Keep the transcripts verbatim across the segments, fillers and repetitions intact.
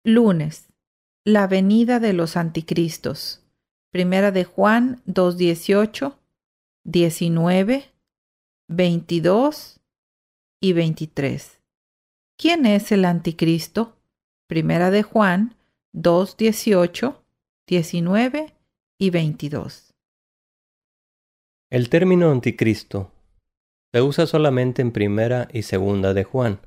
Lunes. La venida de los anticristos. Primera de Juan dos dieciocho, diecinueve, veintidós y veintitrés. ¿Quién es el anticristo? Primera de Juan dos dieciocho, diecinueve y veintidós. El término anticristo se usa solamente en Primera y Segunda de Juan.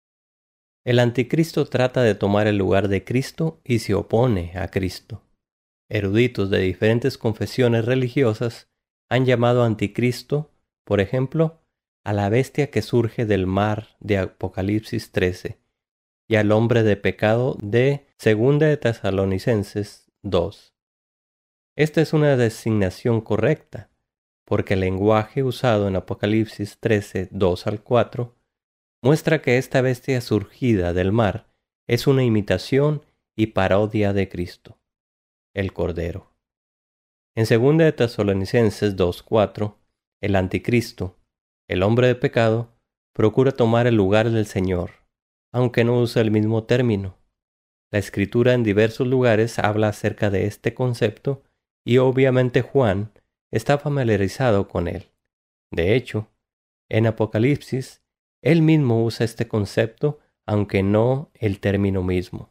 El anticristo trata de tomar el lugar de Cristo y se opone a Cristo. Eruditos de diferentes confesiones religiosas han llamado anticristo, por ejemplo, a la bestia que surge del mar de Apocalipsis trece y al hombre de pecado de Segunda de Tesalonicenses dos. Esta es una designación correcta, porque el lenguaje usado en Apocalipsis trece, dos al cuatro muestra que esta bestia surgida del mar es una imitación y parodia de Cristo, el Cordero. En Segunda de Tesalonicenses dos cuatro, el anticristo, el hombre de pecado, procura tomar el lugar del Señor, aunque no usa el mismo término. La Escritura en diversos lugares habla acerca de este concepto y obviamente Juan está familiarizado con él. De hecho, en Apocalipsis, él mismo usa este concepto, aunque no el término mismo.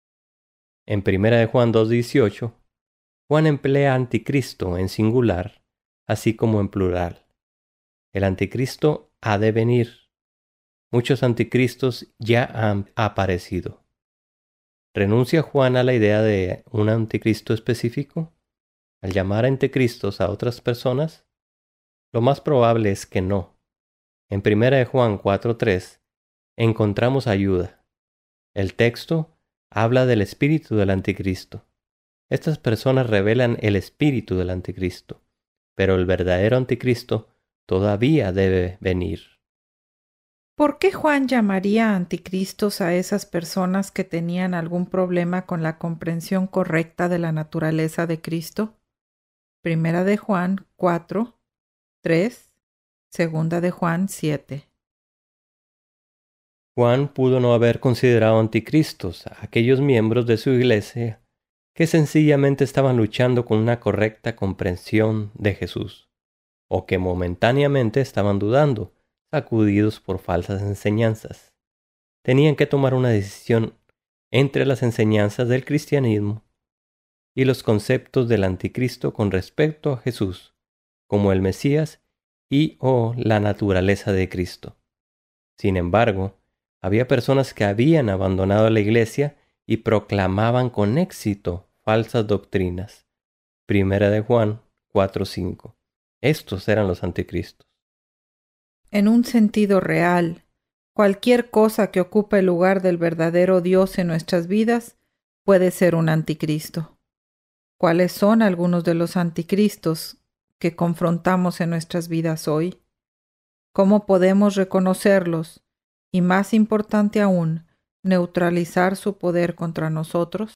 En Primera de Juan dos dieciocho, Juan emplea anticristo en singular, así como en plural. El anticristo ha de venir. Muchos anticristos ya han aparecido. ¿Renuncia Juan a la idea de un anticristo específico al llamar anticristos a otras personas? Lo más probable es que no. En Primera de Juan cuatro tres encontramos ayuda. El texto habla del espíritu del anticristo. Estas personas revelan el espíritu del anticristo, pero el verdadero anticristo todavía debe venir. ¿Por qué Juan llamaría anticristos a esas personas que tenían algún problema con la comprensión correcta de la naturaleza de Cristo? Primera de Juan cuatro, tres, Segunda de Juan siete. Juan pudo no haber considerado anticristos a aquellos miembros de su iglesia que sencillamente estaban luchando con una correcta comprensión de Jesús, o que momentáneamente estaban dudando, sacudidos por falsas enseñanzas. Tenían que tomar una decisión entre las enseñanzas del cristianismo y los conceptos del anticristo con respecto a Jesús, como el Mesías y o la naturaleza de Cristo. Sin embargo, había personas que habían abandonado la iglesia y proclamaban con éxito falsas doctrinas. Primera de Juan cuatro cinco. Estos eran los anticristos. En un sentido real, cualquier cosa que ocupe el lugar del verdadero Dios en nuestras vidas puede ser un anticristo. ¿Cuáles son algunos de los anticristos que confrontamos en nuestras vidas hoy? ¿Cómo podemos reconocerlos y, más importante aún, neutralizar su poder contra nosotros?